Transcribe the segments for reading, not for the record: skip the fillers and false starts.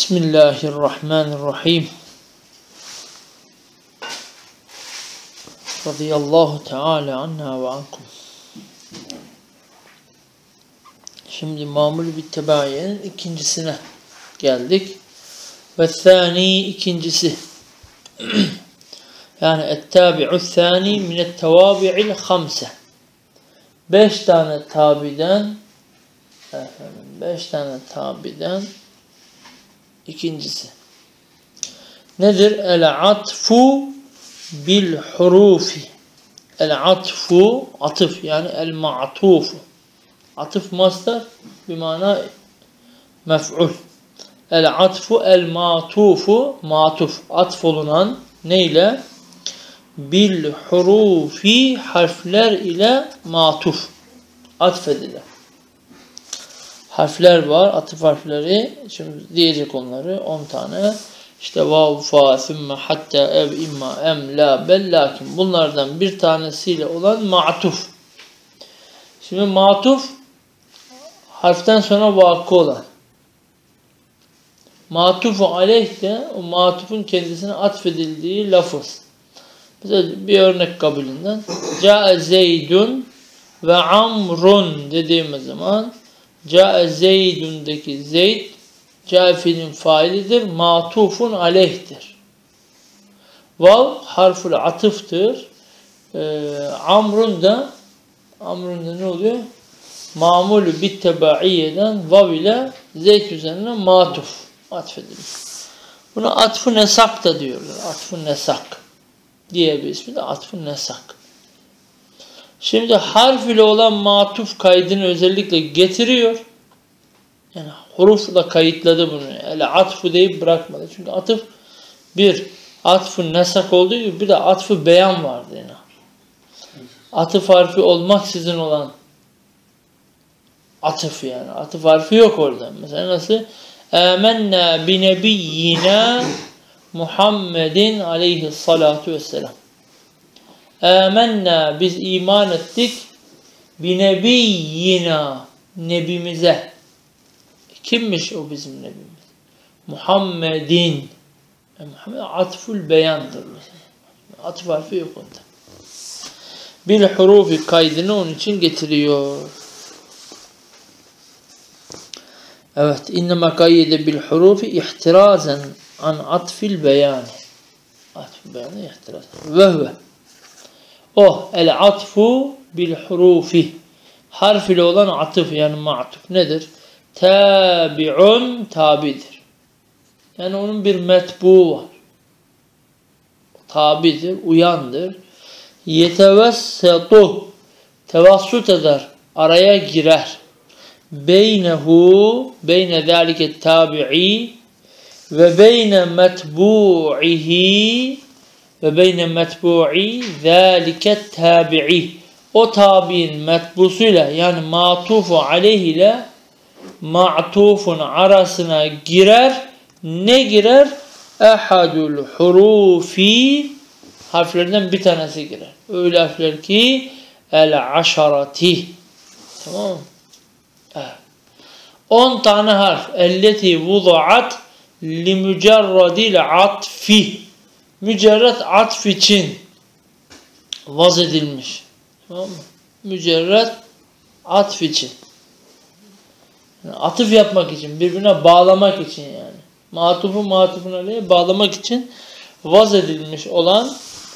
Bismillahirrahmanirrahim. Radıyallahu Teala anna ve ankum. Şimdi mamul bittebayenin ikincisine geldik. Ve thani ikincisi. Yani ettabi'u thani minet tevabi'il hamse. 5 tane tabiden ikincisi. Nedir? El-atfu bil hurufi. El-atfu atıf yani el-ma'tufu. Atıf masdar bimana mef'ul. El-atfu el-ma'tufu matuf. Atf olunan neyle? Bil hurufi harfler ile matuf. Atfedilen. Harfler var. Atıf harfleri. Şimdi diyecek onları. 10 tane. İşte vav, fa, sümme, hatta, ev, imma, em, la, bel, lakin. Bunlardan bir tanesiyle olan ma'tuf. Şimdi ma'tuf harften sonra vakı olan. Ma'tufu aleyh de o ma'tufun kendisine atfedildiği lafız. Mesela bir örnek kabilinden. Câe zeydun ve amrun dediğimiz zaman Câe zeydundaki zeyd Câe fiilin failidir. Ma'tufun aleyhtir. Vav harful atıftır. Amrun da ne oluyor? Mamulü bittebaiyeden vav ile zeyd üzerine matuf atfedilir. Buna atf-ı nesak da diyorlar. Atf-ı nesak diye bir ismi de atf-ı nesak. Şimdi harf ile olan matuf kaydını özellikle getiriyor. Yani hurufla kayıtladı bunu. Yani atfu deyip bırakmadı. Çünkü atıf bir atf-ı nesak olduğu gibi bir de atf-ı beyan vardı yine. Atıf harfi olmaksızın olan atıf yani. Atıf harfi yok orada. Mesela nasıl? Âmennâ binebiyyina Muhammedin aleyhissalatu vesselam. Âmennâ biz iman ettik binebiyyina nebimize. Kimmiş o bizim nebimiz? Muhammedin. Muhammed atful beyandır. Atıf harfi yok onda. Bil hurufi kaydını onun için getiriyor. Evet. İnnemâ kayyede bil hurufi ihtirazen an atfil beyani. Atfil beyani ihtiraz. Vehve. O el atfu bil hurufi. Harf ile olan atıf yani ma'tuf nedir? Tabi'un tabidir. Yani onun bir metbu var. Tabidir, uyandır. Yetevessetu tevassut eder, araya girer. Beynehu beyne zâlike tabi'i ve beyne metbu'ihi ve beyne metbu'i zâlike tabi'i. O tabi'in metbusuyla yani ma'tufu aleyh ile ma'tufun arasına girer. Ne girer? Ehadul hurufi harflerden bir tanesi girer. Öyle harfler ki el-aşarati. Tamam mı? Evet. 10 tane harf. Elleti vudu'at li mücerradil atfi. Mücerred atf için vaz edilmiş. Tamam mı? Mücerred atf için. Yani atıf yapmak için, birbirine bağlamak için yani. Matufun aleyhe bağlamak için vaz edilmiş olan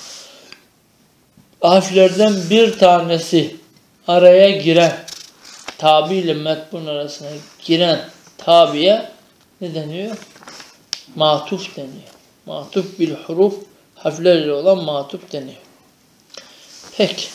harflerden bir tanesi araya giren, tabi ile metbun arasına giren tabiye ne deniyor? Matuf deniyor. Matuf bil huruf harflerle olan matuf deniyor. Peki.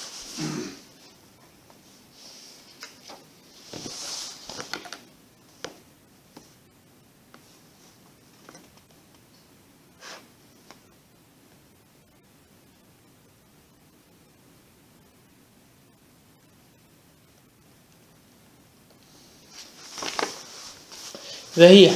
Ve hiye.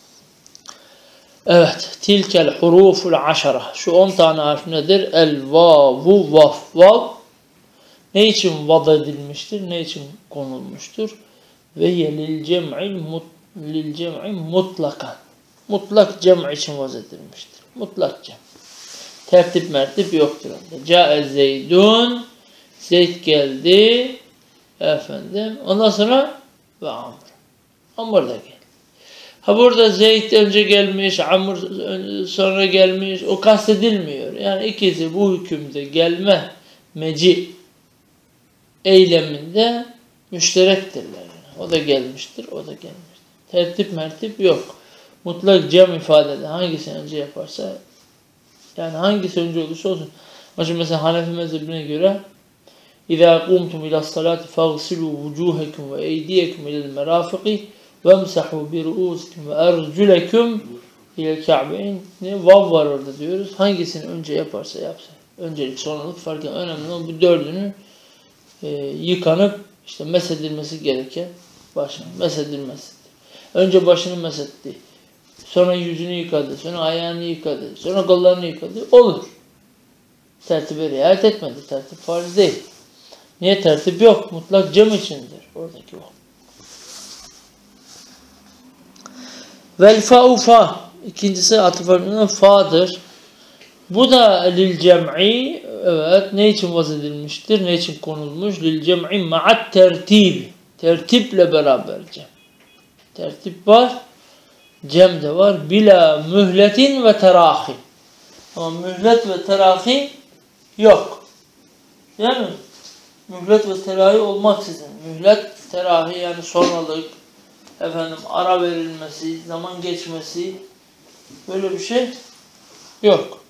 Evet. Tilkel huruful aşara. Şu 10 tane harf nedir? El vavu vaf. Vav ne için vada edilmiştir? Ne için konulmuştur? Ve hiye lil cem'i mutlakan. mutlak cem için vaz edilmiştir. Mutlak cem. Tertip mertip yoktur onda. Câe Zeydun, Zeyd geldi. Efendim. Ondan sonra ve Amr. Amr da geldi. Ha burada Zeyd önce gelmiş, Amr sonra gelmiş. O kastedilmiyor. Yani ikisi bu hükümde gelme meci eyleminde müşterektirler. O da gelmiştir, o da gelmiştir. Tertip mertip yok. Mutlak cem ifadede hangisini önce yaparsa, yani hangisi önce olursa olsun. Mesela Hanefi mezhebine göre اِذَا قُمْتُمْ اِلَى الصَّلَاةِ فَاغْسِلُوا وُجُوهَكُمْ وَاَيْدِيَكُمْ اِلَى الْمَرَافِقِ وَامْسَحُوا بِرُؤُوسِكُمْ وَاَرْجُلَكُمْ اِلَى الْكَعْبَيْنِ Vav var orada diyoruz. Hangisini önce yaparsa yapsın. Öncelik sonralık fark etmez. Önemli olan bu dördünü yıkanıp işte mesedilmesi gereken başını mesedilmesidir. Önce başını mesetti. Sonra yüzünü yıkadı. Sonra ayağını yıkadı. Sonra kollarını yıkadı. Olur. Tertibe riayet etmedi. Tertip farz değil. Niye tertip yok? Mutlak cem içindir. Oradaki o. Vel fa'u fa. İkincisi atıf harfinden fa'dır. Bu da lil cem'i, evet, ne için vaz edilmiştir? Ne için konulmuş? Lil cem'i ma'at tertib. Tertiple beraber cem. Tertip var. Cem de var. Bila mühletin ve terahi. Ama mühlet ve terahi yok. Değil mi? Mühlet ve terahi olmaksızın. Mühlet, terahi yani sonralık, efendim ara verilmesi, zaman geçmesi, böyle bir şey yok.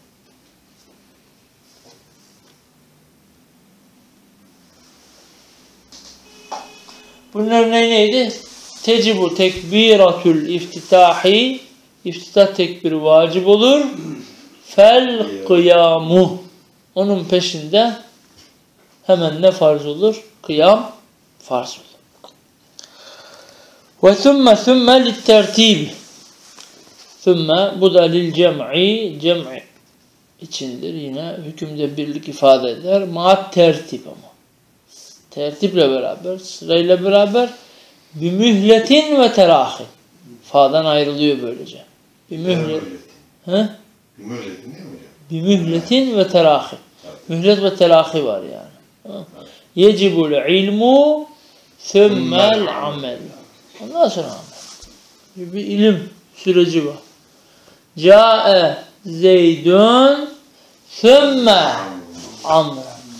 Bunun örneği neydi? Tecibu tekbiratul iftitahi. İftitah tekbiri vacip olur. Fel kıyamu. Onun peşinde hemen ne farz olur? Kıyam farz olur. Ve thumme littertibi. Thumme bu da lil cem'i içindir. Yine hükümde birlik ifade eder. Ma'at tertib ama. Tertiple beraber, sırayla beraber bimühletin ve terahi. Fa'dan ayrılıyor böylece. Bimühlet. He? Bimühletin değil mi hocam? Bimühletin ve terahi. Mühlet ve terahi var yani. Yecibul ilmu thummel amel. Ondan sonra amel. Bir ilim süreci var. Câe Zeydun thumme amr.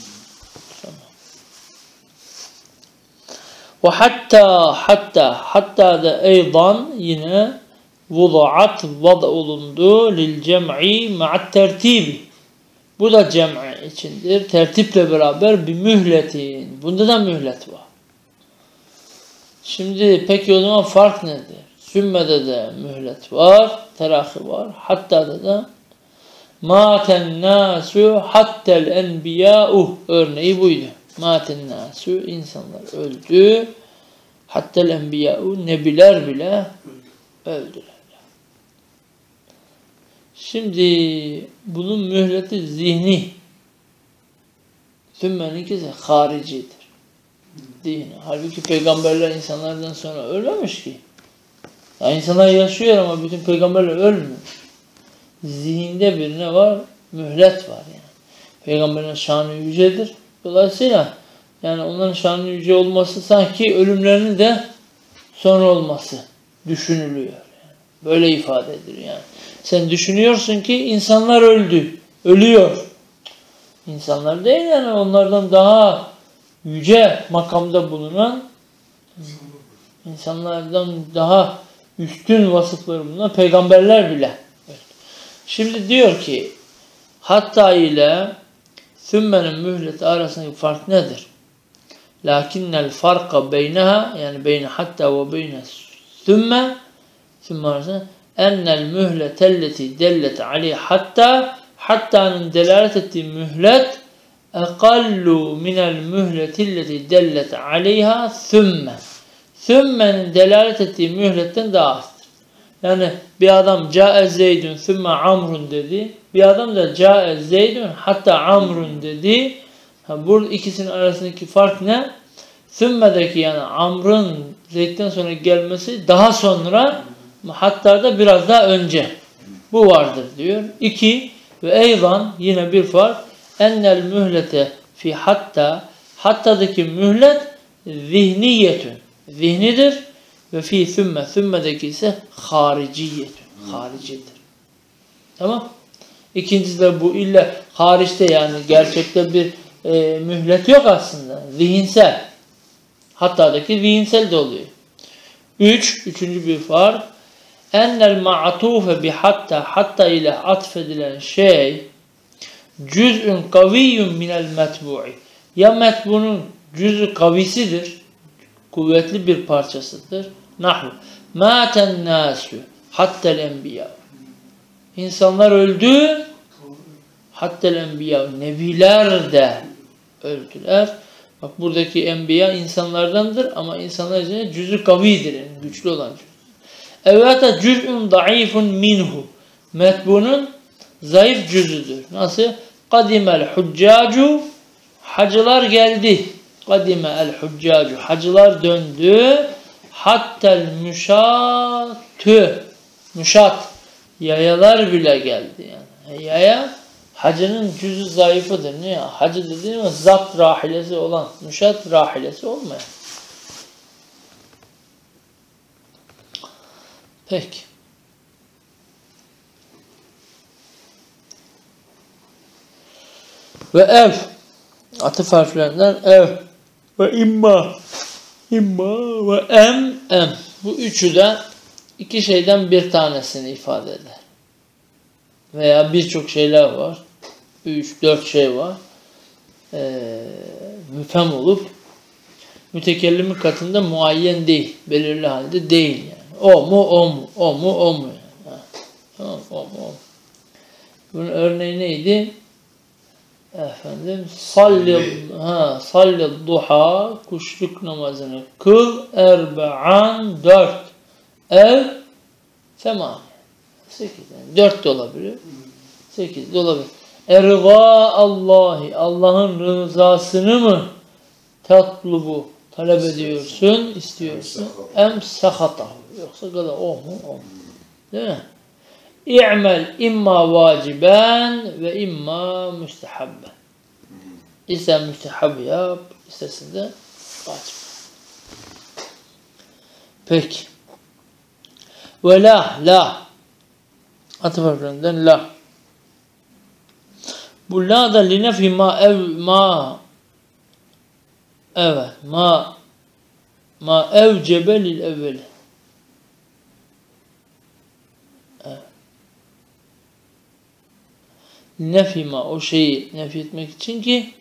Ve hatta da eydan yine vada olundu lil cem'i ma'at tertibi. Bu da cem'i içindir. Tertiple beraber bir mühletin. Bunda da mühlet var. Şimdi peki o zaman fark nedir? Sümme'de de mühlet var. Terahi var. Hatta da maten nasu hattel enbiya'u örneği buydu. Maten nasu insanlar öldü. Hattel enbiya'u nebiler bile öldüler. Şimdi bunun mühleti zihni. Sümme'ninkisi haricidir. Dini. Halbuki peygamberler insanlardan sonra ölmemiş ki. Yani insanlar yaşıyor ama bütün peygamberler ölmüyor. Zihinde bir ne var? Mühlet var yani. Peygamberin şanı yücedir. Dolayısıyla yani onların şanı yüce olması sanki ölümlerinin de sonra olması düşünülüyor. Yani. Böyle ifade edilir yani. Sen düşünüyorsun ki insanlar öldü. Ölüyor. İnsanlar değil yani onlardan daha yüce makamda bulunan insanlardan daha üstün vasıfları bulunan peygamberler bile. Şimdi diyor ki hatta ile thümmenin mühleti arasındaki fark nedir? Lakinnel farka beyneha yani beyne hatta ve beyne thümme arasında ennel mühletelleti dellet aleyh hatta'nın delalet ettiği mühlet ekallu minel mühletilleti dellet aleyha thümmenin delalet ettiği mühletten daha azdır. Yani bir adam câe Zeydun thümme Amrun dedi. Bir adam da câe Zeydun hatta Amrun dedi. Bu ikisinin arasındaki fark ne? Thümme'deki yani Amr'ın Zeyd'den sonra gelmesi daha sonra hatta da biraz daha önce. Bu vardır diyor. 2 ve eyvan yine bir fark ennel mühlete fi hatta'daki mühlet zihniyetün. Zihnidir ve fi thümmedeki ise hariciyetün. Haricidir. Tamam. İkincisi de bu illa hariçte yani gerçekte bir mühlet yok aslında. Zihinsel. Hatta'daki zihinsel de oluyor. Üçüncü bir fark ennel ma'tufe bi hatta ile atfedilen şey cüz'ün kaviyyun minel metbu'i. Ya metbunun cüz'ü kavisidir, kuvvetli bir parçasıdır. Nahvu maten nasu hattel enbiya. İnsanlar öldü, hattel enbiya, nebiler de öldüler. Bak buradaki enbiya insanlardandır ama insanlar içinde cüz'ü kavidir, yani güçlü olan cüz. Evet, cüz'ün zayıfun minhu. Metbunun zayıf cüzüdür. Nasıl? Kadimel huccacu, hacılar geldi. Kadimel huccacu, hacılar döndü. Hattel müşat, yayalar bile geldi yani. Yaya, hacının cüzü zayıfıdır. Niye? Hacı dediğim zat rahilesi olan, müşat rahilesi olmayan. Peki. Ve ev, atıf harflerinden ev ve imma ve em. Bu üçü de iki şeyden bir tanesini ifade eder. Veya birçok şeyler var. 3-4 şey var. Müfhem olup mütekellimin katında muayyen değil. Belirli halde değil yani. O mu yani. Tamam, o mu. Bunun örneği neydi? Efendim salli duha, kuşluk namazını kıl, erba'an 4, ev 8, 8 yani 4 de olabilir, 8 de olabilir. Erva Allahi, Allah'ın rızasını mı tatlubu, talep ediyorsun, istiyorsun? Em sahatahu, yoksa kadar o mu? Değil mi? İ'mel imma vaciben ve imma müstehabben. İse müstehab yap, istersen de vacip. Peki. Ve la. Atıf harflerinden la. Bu la da linefi ma evcebe lil evveli. Nefima, o şeyi nefi etmek için ki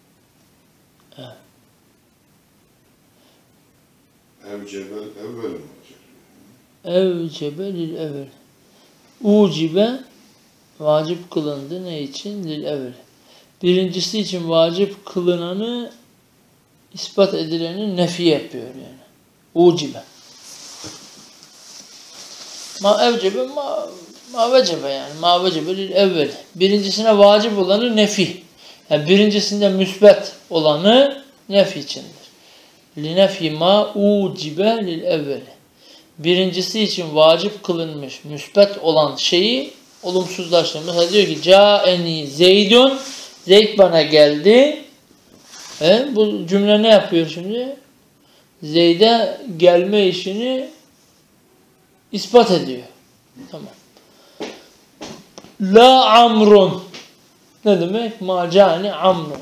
evcebel evvel mi olacak? Evcebe lil evvel. Ucibe vacip kılındı ne için? Lil evvel. Birincisi için vacip kılınanı ispat edileni nefi yapıyor yani. Ucibe. Ma evcebe ma vecebe yani. Ma vecebe lil evvel. Birincisine vacip olanı nefi. Yani birincisinde müsbet olanı nefi içindir. Linefi ma ucibe lil evvel. Birincisi için vacip kılınmış, müsbet olan şeyi olumsuzlaştırıyor. Mesela diyor ki Câeni Zeydun, Zeyd bana geldi. Bu cümle ne yapıyor şimdi? Zeyd'e gelme işini ispat ediyor. Tamam. La amrun. Ne demek? Ma câni amrun.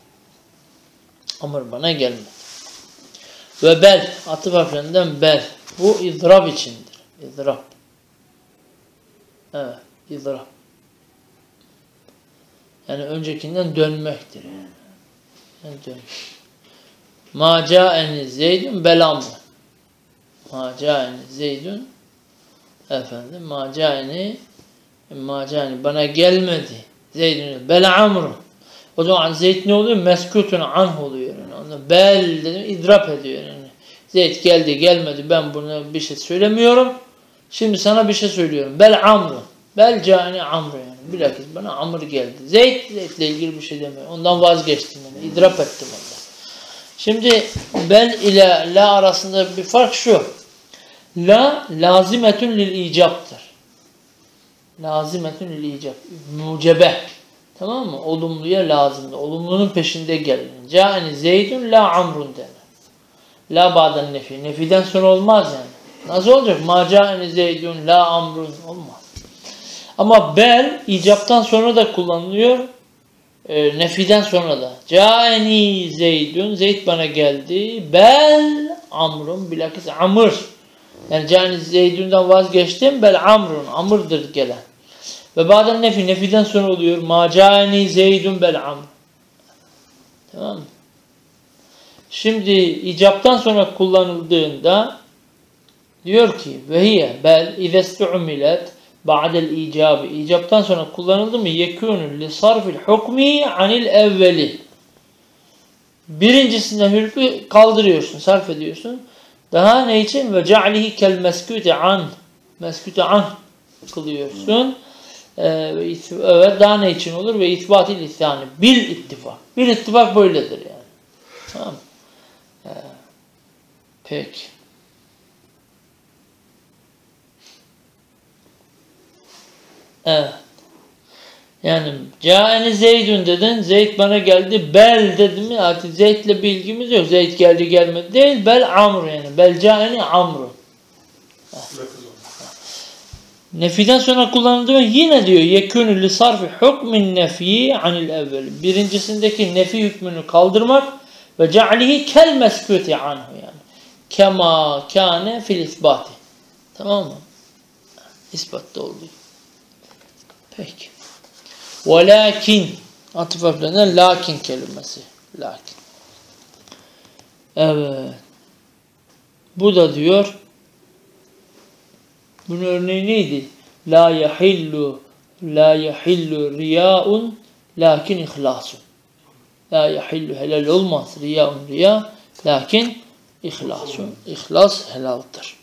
Amr bana gelmedi. Ve bel. Atıf harflerinden bel. Bu idrab içindir. İdrab. Evet. İdrab. Yani öncekinden dönmektir. Yani dönmek. Ma câeni Zeydun bel amrun. Ma câeni Zeydun efendim ma câeni bana gelmedi. Zeydun bel amrun. O zaman Zeyd ne oluyor? Meskutun anh oluyor. Yani. Bel dedim idrap ediyor. Yani. Zeyd geldi gelmedi ben buna bir şey söylemiyorum. Şimdi sana bir şey söylüyorum. Bel amrun. Bel câeni amrun yani. Bilakis bana amr geldi. Zeyd'le ilgili bir şey demiyor. Ondan vazgeçtim yani. İdrap ettim ondan. Şimdi bel ile la arasında bir fark şu. La lazimetun lil icaptır. Lazimetun lil icap. Mucebe. Tamam mı? Olumluya lazımdır. Olumlunun peşinde gelir. Câeni Zeydun la amrun denir. La ba'den nefi. Nefiden sonra olmaz yani. Nasıl olacak? Ma câeni Zeydun la amrun olmaz. Ama bel icaptan sonra da kullanılıyor. Nefiden sonra da. Câeni Zeydun. Zeyd bana geldi. Bel amrun. Bilakis amr. Yani câeni Zeydun'dan vazgeçtim. Bel amrun. Amrdır gelen. Ve bazen nefi. Nefiden sonra oluyor. Ma câeni Zeydun bel amr. Tamam mı? Şimdi icaptan sonra kullanıldığında diyor ki vehiye bel izestu'milet ba'del icabi. İcaptan sonra kullanıldı mı? Yekûnü li sarfil hukmi anil evveli. Birincisinden hükmü kaldırıyorsun, sarf ediyorsun. Daha ne için? Ve ce'lihi kel meskûte an. Meskûte an kılıyorsun. Evet, daha ne için olur? Ve itbatil ithani. Bil ittifak. Bil ittifak böyledir yani. Tamam. Peki. Evet. Yani Câeni Zeydun dedin. Zeyd bana geldi. Bel dedim mi? Artık Zeyd'le bilgimiz yok. Zeyd geldi gelmedi değil. Bel amr yani. Bel câeni amru. Nefiden sonra kullanıldı mı? Yine diyor. Yekûnü li sarfi hukmin nefiyi anil evveli. Birincisindeki nefi hükmünü kaldırmak ve ce'lihi kel meskûti anhu yani. Kema kâne fil isbati. Tamam mı? İspatta oldu. Peki. Velakin atıf harflerinden lakin kelimesi. Lakin. Evet. Bu da diyor bunun örneği neydi? La yahillu riyaun lakin ihlasun. La yahillu helal olmaz. Riyaun riya lakin ihlasun. İhlas helaldir.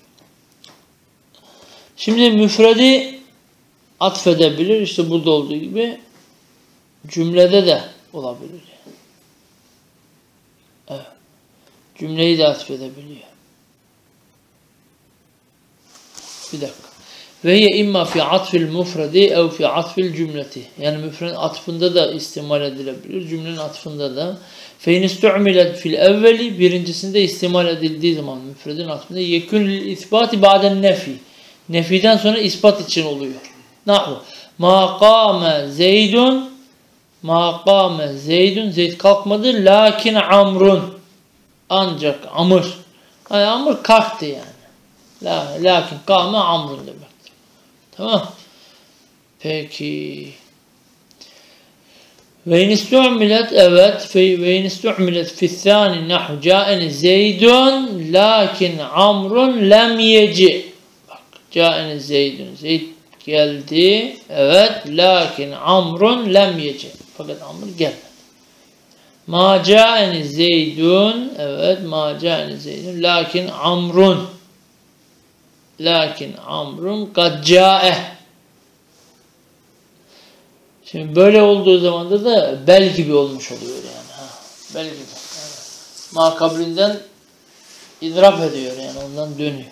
Şimdi müfredi atfedebilir. İşte burada olduğu gibi cümlede de olabilir. Evet. Cümleyi de atfedebiliyor. Bir dakika. Ve hiye imma fi atfil mufredi ev fi atfil cümleti. Yani müfredin atfında da istimal edilebilir. Cümlenin atfında da. Fe in istu'milet fil evveli. Birincisinde istimal edildiği zaman müfredin atfında yekun lil isbati ba'den nefi. Nefiden sonra ispat için oluyor. Nahu. Ma qâme Zeydun. Ma qâme Zeydun. Zeyd kalkmadı. Lakin amrun. Ancak amr. Yani amr kalktı yani. Lakin kâme amrun demektir. Tamam. Peki. Ve in istu'milet evet. Ve in istu'milet fi'thâni nahu câeni Zeydun lakin amrun lem yeci. Bak. Câeni Zeydun. Zeyd geldi. Evet. Lakin amrun lem yeci. Fakat amr gelmedi. Ma câeni Zeydun. Evet. Ma câeni Zeydun. Lakin amrun. Lakin amrun kad câeh. Şimdi böyle olduğu zaman da bel gibi olmuş oluyor yani. Ha, bel gibi. Yani ma kablinden idrap ediyor yani ondan dönüyor.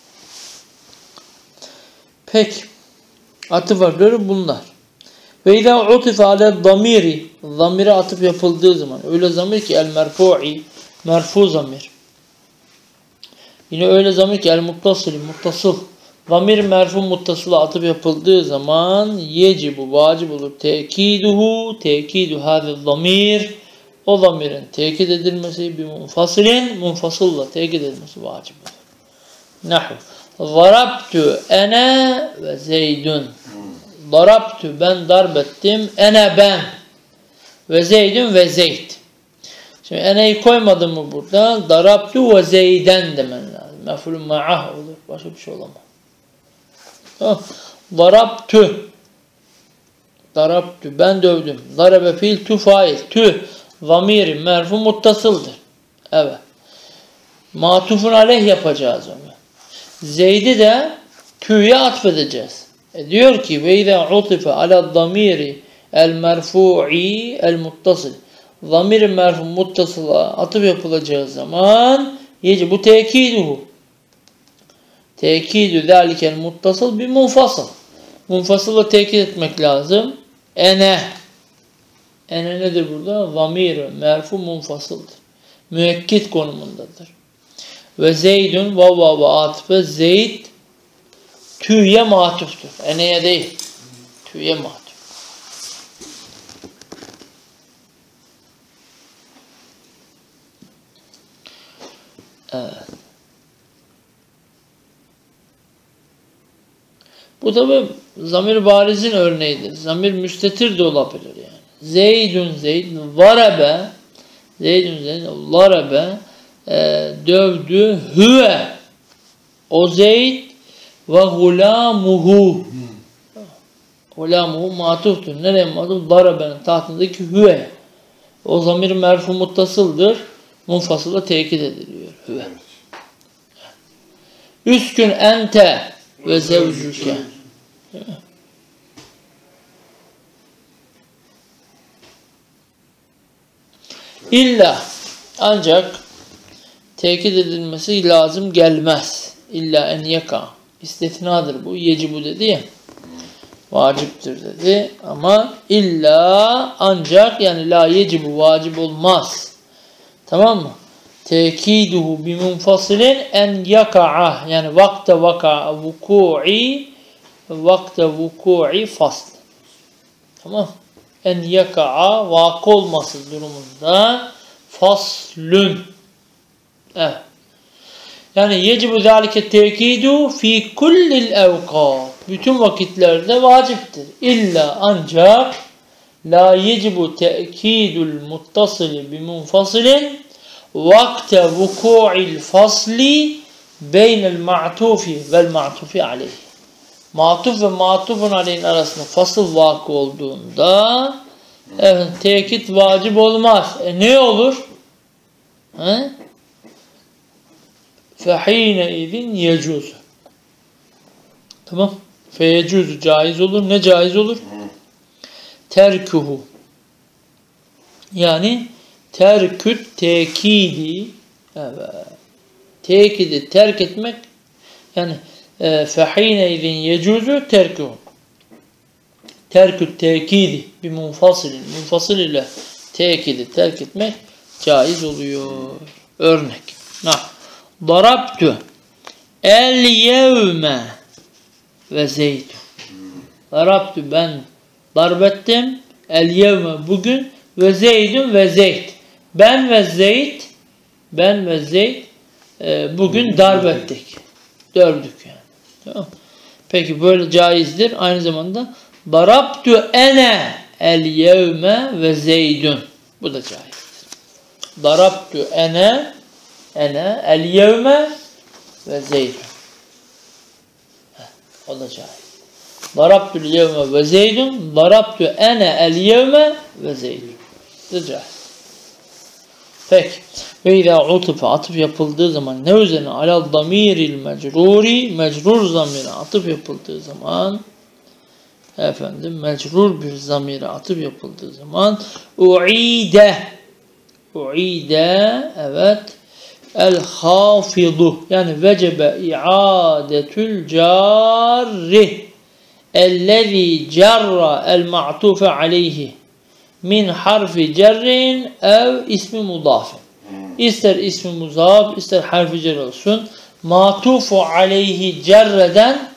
Peki. Atıf harfleri bunlar. Ve izâ utife ale zamiri. Zamire atıf yapıldığı zaman. Öyle zamir ki el merfu'i. Merfu zamir. Yine öyle zamir ki el muttasili. Muttasıl. Zamir merfu muttasıla atıf yapıldığı zaman yecibu vacip olur. Tekiduhu. Tekidu hâzi zamir. O zamirin tekit edilmesi bir munfasilin. Munfasılla tekit edilmesi vacip olur. Nahu. Zarabtu ene ve Zeydun. Darabtu ben darbettim. Ene ben. Ve Zeydun ve Zeyd. Şimdi eneyi koymadım mı burada? Darabtu ve Zeyden demen lazım. Mef'ulun ma'ah olur. Başka bir şey olamaz. Darabtu. Darabtu. Ben dövdüm. Darabe fiil tu fail. Tu. Zamiri merfu muttasıldır. Evet. Matufun aleyh yapacağız onu. Zeyd'i de tü'ye atfedeceğiz. Diyor ki ve izâ utife ala zamiri el merfu'i el muttasıl. Zamir-i merfu muttasıla atıf yapılacağı zaman bu tekiduhu. Tekidü zâlikel muttasıl bir munfasıl. Munfasılı tekit etmek lazım. Ene. Ene nedir burada? Zamir, merfu munfasıldır. Müekkit konumundadır. Ve Zeydün vav ve atıfı Zeyd tüye matuftur. Eneye değil. Tüye matuf. Evet. Bu tabi zamir barizin örneğidir. Zamir müstetir de olabilir yani. Zeydün Zeydün varabe Zeydün Zeydün varabe dövdü hüve o Zeyd ve gulamuhu gulamuhu matuftur. Nereye matuf? Darabe'nin tahtındaki hüve. O zamir merfu muttasıldır. Munfasıla tekit ediliyor. Hüve. Üskün ente ve zevcüke. İlla ancak tekit edilmesi lazım gelmez. İlla en yaka. İstisnadır bu. Yecibu dedi ya. Vaciptir dedi. Ama illa ancak yani la yecibu vacip olmaz. Tamam mı? Tekiduhu bimunfasilin en yaka'a yani vakte vaka'a vuku'i fasl. Tamam. En yaka'a vakı olması durumunda faslün. Evet. Yani yecibu zâlike tekidu fi kullil evkât. Bütün vakitlerde vaciptir. İlla ancak la yecibu te'kidul muttasili bimunfasilin vakte vuku'il fasli beynel ma'tufi vel ma'tufi aleyh. Matuf ve matufun aleyhin arasında fasıl vakı olduğunda tekit vacip olmaz. Ne olur? Fehine izin yecuz. Tamam. Feyecuz caiz olur. Ne caiz olur? Terkuhu. Yani terküt tekidi. Evet. Tekidi terk etmek yani fehine izin yecuzu terkuhu. Terküt tekidi bir munfasilin. Munfasil ile tekidi terk etmek caiz oluyor. Örnek. Darabtu el yevme ve Zeyd. Darabtu ben darbettim el yevme bugün ve Zeydun ve Zeyd. Ben ve Zeyd bugün darbettik. Dövdük yani. Tamam. Peki böyle caizdir. Aynı zamanda darabtu ene el yevme ve Zeydun. Bu da caizdir. Darabtu ene el yevme ve Zeydun. O da caiz. Darabtul yevme ve Zeydun. Darabtu ene el yevme ve Zeydun. Bu da caiz. Peki. Ve izâ utife atıf yapıldığı zaman ne üzerine? Alal damiril mecruri mecrur zamire atıf yapıldığı zaman mecrur bir zamire atıf yapıldığı zaman u'ide evet el-hafidu yani vecebe i'adetül carri ellezî cerra el-ma'tufe aleyhi min harfi cerrin ev ismi mudafin. İster ismi muzaf, ister harfi cer olsun. Matufu aleyhi cerreden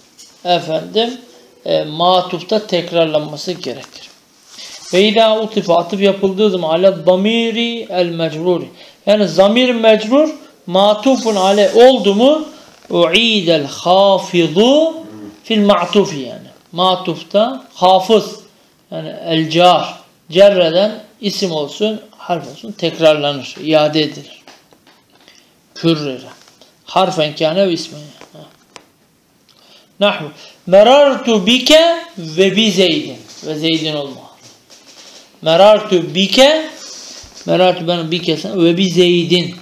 matufta tekrarlanması gerekir. Ve idâ utife atıf yapıldığı zaman ala damiri el mecruri. Yani zamir mecrur matufun ale oldu mu u'idel hafizu fil ma'tufi yani. Matufta hafız yani el car cerreden isim olsun harf olsun tekrarlanır, iade edilir. Kürrere. Harfen kâne ve ismen. Nahvu. Merartu bike ve bi Zeydin. Ve Zeydin olma. Merartu bike merartu ben bike ve bi Zeydin.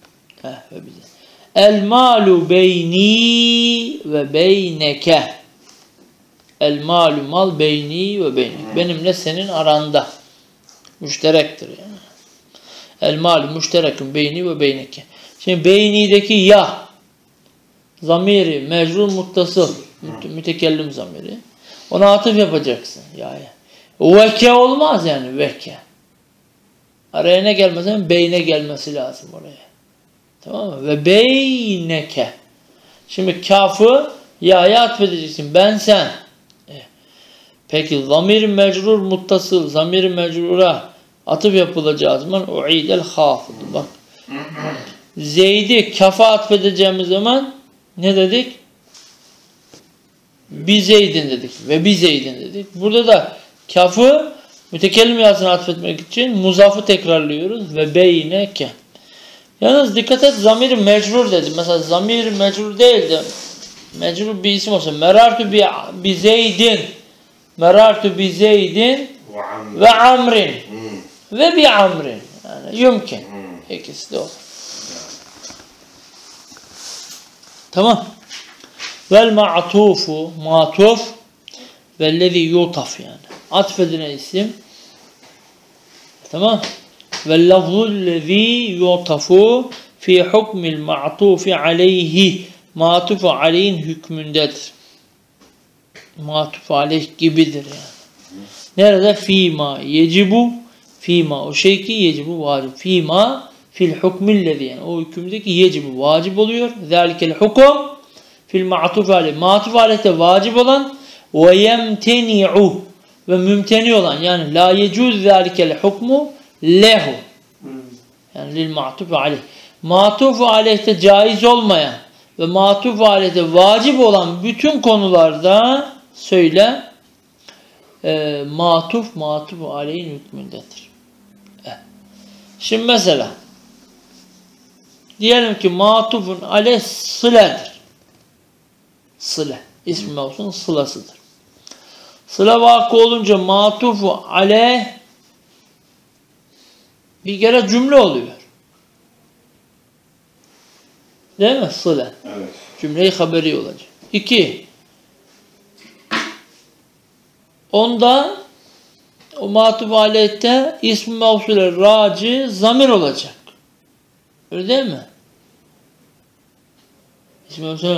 El malu beyni ve beyneke. El malu mal beyni ve beynek. Benimle senin aranda. Müşterektir yani. El malu müşterekün beyni ve beyneke. Şimdi beynideki ya zamiri, mecrur muttasıl, mütekellim zamiri. Ona atıf yapacaksın. Yani. Veke olmaz yani veke. Araya ne gelmez? Beyne gelmesi lazım oraya. Tamam mı? Ve beyneke. Şimdi kafı ya'ya atfedeceksin. Ben sen. Peki zamir mecrur muttasıl, zamir mecrura atıf yapılacağı zaman u'idel hafız. Bak. Zeyd'i kafa atfedeceğimiz zaman ne dedik? Bi Zeyd'in dedik ve bi Zeyd'in dedik. Burada da kafı mütekellim yazısına atfetmek için muzafı tekrarlıyoruz ve beyneke. Yalnız dikkat et, zamir mecrur dedi. Mesela zamir mecrur değildi. Mecrur bir isim olsa merartu bi Zeydin, merartu bi Zeydin ve amrin ve bi amrin. Yani yumkin. İkisi de olur. Tamam. Vel ma'tufu, matuf vellezî yutaf yani. Atfedilen isim. Tamam. Vel lafzullezî yutafu fi hukmil ma'tufi aleyhi. Ma'tufu aleyhin hükmündedir. Ma'tufu aleyh gibidir yani. Nerede? Fîmâ yecibu. Fîmâ o şey ki yecibu vacib. Fîmâ fil hukmillezî yani. O hükümdeki yecibu vacip oluyor. Zâlikel hukum fil ma'tuf aleyh. Ma'tuf aleyh'te vacip olan ve yemteni'u ve mümteni olan yani la yecuz zâlikel hukmu lehu. Yani lil ma'tuf aleyh. Ma'tuf aleyh'te caiz olmayan ve ma'tuf aleyh'te vacip olan bütün konularda söyle ma'tuf aleyhin hükmündedir. Şimdi mesela diyelim ki ma'tufun aleyh sıledir. Sıle. İsmi mevsunun sılasıdır. Sıla vakı olunca ma'tufu aleyh bir kere cümle oluyor. Değil mi? Sıla. Evet. Cümle-i haberi olacak. 2. Onda o ma'tufu aleyh'te ismi mevsule raci zamir olacak. Öyle değil mi? İsmi mevsule.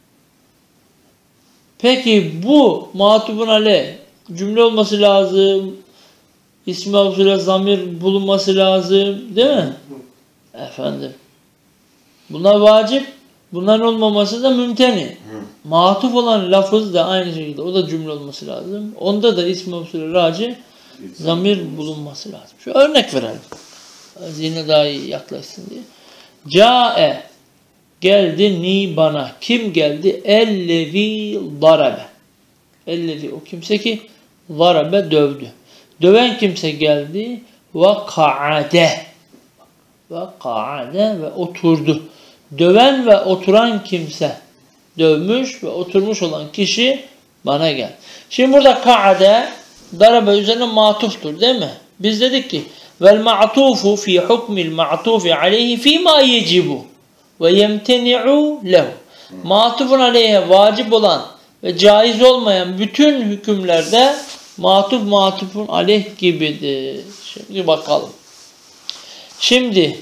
Peki bu ma'tufun aleyh cümle olması lazım. İsmi mevsule zamir bulunması lazım. Değil mi? Efendim. Bunlar vacip. Bunların olmaması da mümteni. Matuf olan lafız da aynı şekilde. O da cümle olması lazım. Onda da ismi mevsule raci zamir bulunması lazım. Şu örnek verelim. Zihne daha iyi yaklaşsın diye. Câe geldi ni bana. Kim geldi? Ellezî darabe. Ellezî o kimse ki darabe dövdü. Döven kimse geldi. Ve ka'ade. Ve ka'ade ve oturdu. Döven ve oturan kimse dövmüş ve oturmuş olan kişi bana gel. Şimdi burada ka'ade darabe üzerine matuftur değil mi? Biz dedik ki vel ma'tufu fi hukmil ma'tufi aleyhi fîmâ yecibu ve yemteni'u lehu. Matufun aleyhe vacip olan ve caiz olmayan bütün hükümlerde matufun aleyh gibidir. Şimdi bakalım. Şimdi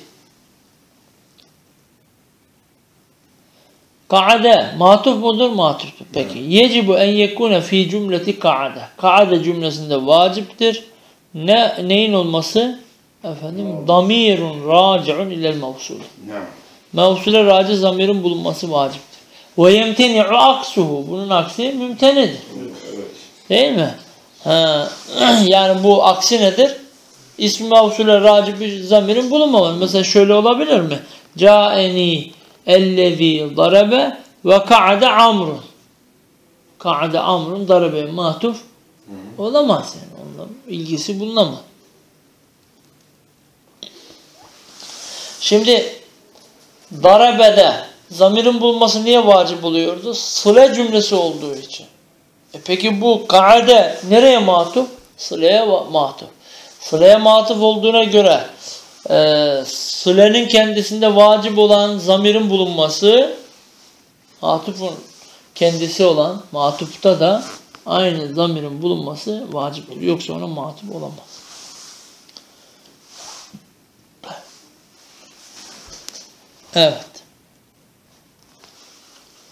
ka'ade matuf mudur? Matuftur. Peki. Yecibu en yekune fi cümleti ka'ade. Ka'ade cümlesinde vaciptir. Neyin olması? Efendim, damirun raci'un ilel mevsul. Mevsule raci zamirin bulunması vaciptir. Ve yemteni'u aksuhu. Bunun aksi mümtenidir. Değil mi? Yani bu aksi nedir? İsmi mevsule raci bir zamirin bulunmaması. Mesela şöyle olabilir mi? Câeni ellezî darabe ve ka'ade amrun. Ka'ade amrun darabe matuf olamaz yani. Onunla ilgisi bulunamaz. Şimdi darabede zamirin bulunması niye vacip oluyordu? Sıle cümlesi olduğu için. Peki bu ka'ade nereye matuf? Sıleye matuf. Sıleye matuf olduğuna göre sılenin kendisinde vacip olan zamirin bulunması matufun kendisi olan matufta da aynı zamirin bulunması vaciptir. Yoksa ona matuf olamaz. Evet.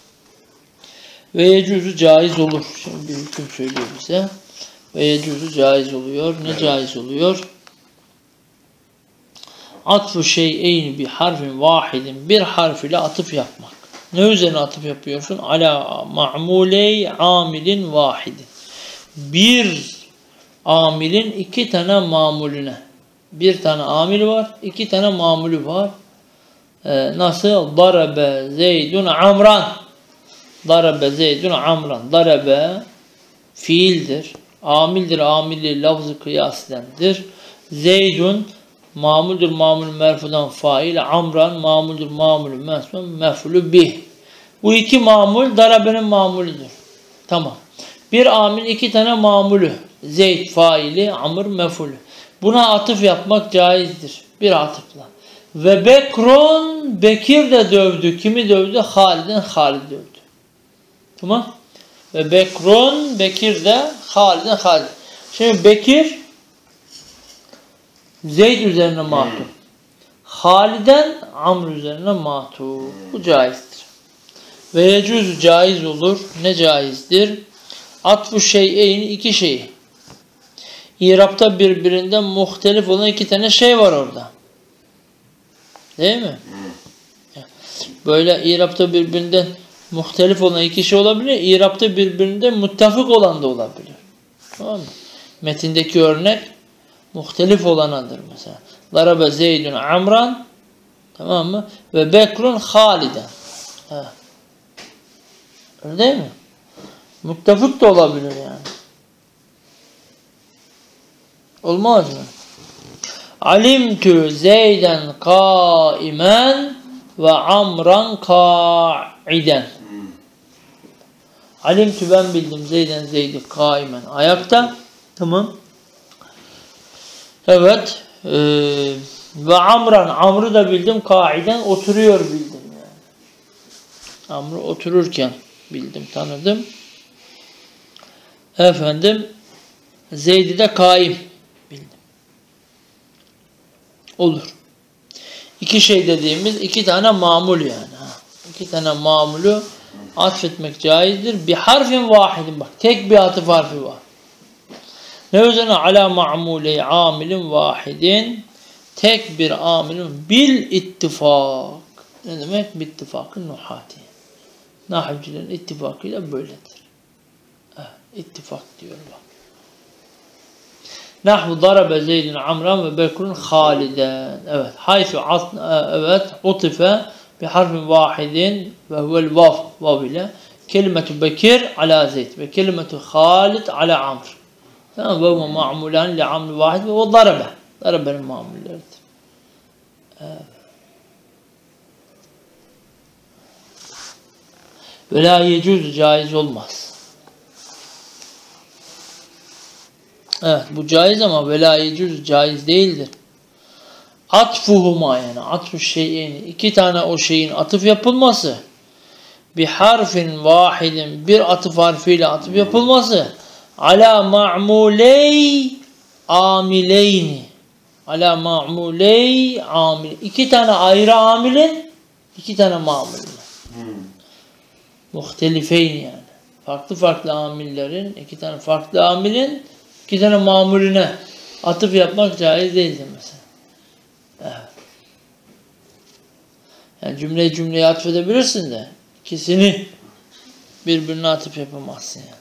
Ve yecuzu caiz olur. Şimdi bir hüküm söylüyor bize. Ve yecuzu caiz oluyor. Ne caiz oluyor? Atfu şey'eyni bi harfin vahidin. Bir harf ile atıf yapmak. Ne üzerine atıf yapıyorsun? Ala ma'muley amilin vahidin. Bir amilin iki tane mamulüne. Bir tane amil var, iki tane mamulü var. Nasıl? Darabe Zeydun Amran. Darabe Zeydun Amran. Darabe fiildir. Amildir. Amilli lafzı kıyaslendir. Zeydun mamuldür. Mamul merfudan fail. Amran mamuldür. Mamulü merfudan mef'ulü bih. Bu iki mamul darabenin mamulüdür. Tamam. Bir amil iki tane mamulü. Zeyd faili, Amr mef'ulü. Buna atıf yapmak caizdir. Bir atıfla. Ve Bekrun, Bekir de dövdü. Kimi dövdü? Halid'in Halid dövdü. Tamam. Ve Bekrun, Bekir de Halid'in Halid. Şimdi Bekir Zeyd üzerine matuf. Halid'den Amr üzerine matuf. Bu caizdir. Ve yecüzü caiz olur. Ne caizdir? Atfu şey'eyni iki şeyi. İrapta birbirinden muhtelif olan iki tane şey var orada. Değil mi? Böyle İrapta birbirinden muhtelif olan iki şey olabilir. İrapta birbirinden muttafık olan da olabilir. Tamam mı? Metindeki örnek muhtelif olanıdır mesela. Darabe Zeydun Amran, tamam mı? Ve Bekrun Haliden. Öyle değil mi? Muttafık da olabilir yani. Olmaz mı? Alimtü Zeyden kaimen ve Amran ka'iden. Alimtü ben bildim Zeyden Zeyd'i kaimen ayakta. Tamam. Evet. Ve Amran Amr'ı da bildim ka'iden oturuyor bildim yani. Amr'ı otururken bildim, tanıdım. Efendim Zeyd'i de kaim bildim. Olur. İki şey dediğimiz iki tane mamul yani. İki tane mamulü atfetmek caizdir. Bir harfin vahidin bak. Tek bir atıf harfi var. Ne üzerine? Ala ma'muley amilin vahidin. Tek bir amilin bil ittifak. Ne demek? Bittifakın nuhati. Nahivcilerin ittifakıyla böyledir. İttifak diyor bak. Nahvu darabe Zeydin Amran ve Bekrun Haliden. Evet. Haythu evet. Utife bi harfin vahidin ve huvel vav. Vav ile. Kelimetu Bekir ala Zeyd. Ve kelimetu Halid ala Amr. Tamam. Ve huve ma'mulan li amri vahid ve darabe. Darabenin mamulleridir. Evet. Ve la yecüz caiz olmaz. Evet bu caiz ama vela yecüz caiz değildir. Atfuhuma yani atfu şeyini iki tane o şeyin atıf yapılması bir harfin vahidin bir atıf harfiyle atıf yapılması ala ma'muley amileyni ala ma'muley amil iki tane ayrı amilin iki tane mamulün muhtelifeyn yani farklı farklı amillerin iki tane farklı amilin iki tane mamulüne atıf yapmak caiz değildir mesela. Evet. Yani cümleye atfedebilirsin de ikisini birbirine atıf yapamazsın yani.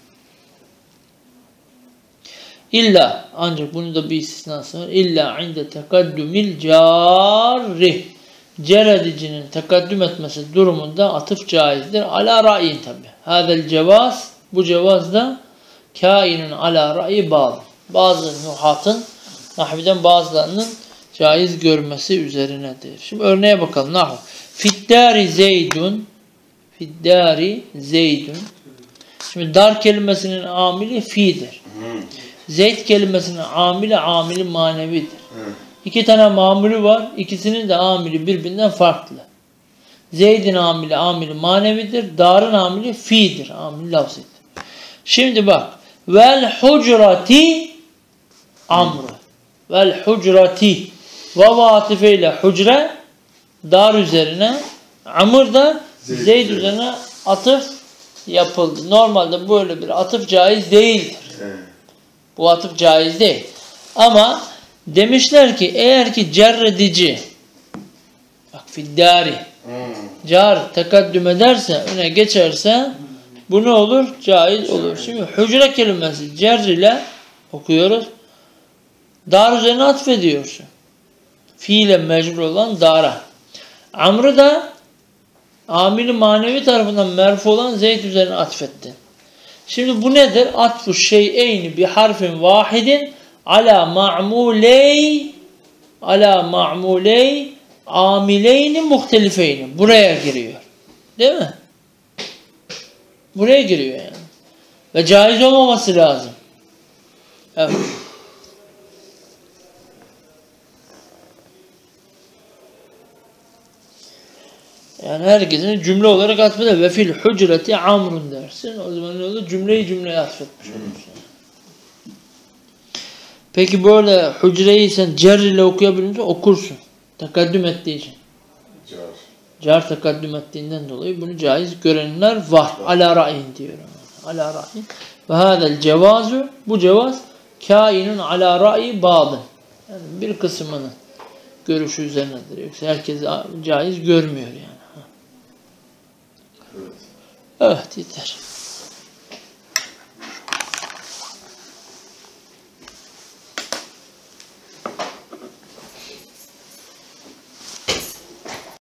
İlla ancak bunun da bir istisnası var. İlla inde tekaddümil carri cer edicinin tekaddüm etmesi durumunda atıf caizdir. Ala ra'yin tabi. Hadel cevaz bu cevaz da kainun ala ra'yi bağlı. Bazı nuhatın nahviden bazılarının caiz görmesi üzerinedir. Şimdi örneğe bakalım. Nahu. Fiddari Zeydun Fiddari Zeydun. Şimdi dar kelimesinin amili fi'dir. Zeyd kelimesinin amili manevidir. İki tane mamülü var. İkisinin de amili birbirinden farklı. Zeyd'in amili manevidir. Dar'ın amili fi'dir. Amili lafzidir. Şimdi bak. Vel hucrati amru. Vel hucrati. Vav atifeyle hucre dar üzerine. Amr da Zeyd üzerine atıf yapıldı. Normalde böyle bir atıf caiz değildir. Bu atıf caiz değil. Ama demişler ki eğer ki cerredici bak fiddari car tekaddüm ederse öne geçerse bu ne olur? Caiz olur. Şimdi hücre kelimesi cer ile okuyoruz. Dar üzerine atfediyorsun. Fiile mecbur olan dara. Amr'ı da amili manevi tarafından merfu olan Zeyd üzerine atfettin. Şimdi bu nedir? Atfu şey'eyni bi harfin vahidin ala ma'muley amileyni muhtelifeyni. Buraya giriyor. Değil mi? Buraya giriyor yani. Ve caiz olmaması lazım. Evet. Yani herkesin cümle olarak atfeder. Ve fil hücreti amrun dersin. O zaman ne olur? Cümleyi cümleye atfetmiş olursun. Peki böyle hücreyi sen cer ile okuyabilir misin? Okursun. Tekaddüm ettiği için. Car tekaddüm ettiğinden dolayı bunu caiz görenler var. Ala ra'in diyorum. Ala ra'in. Ve hâzel cevazu. Bu cevaz kainun ala ra'i ba'dın. Yani bir kısmının görüşü üzerinedir. Yoksa herkes caiz görmüyor yani. Evet yeter.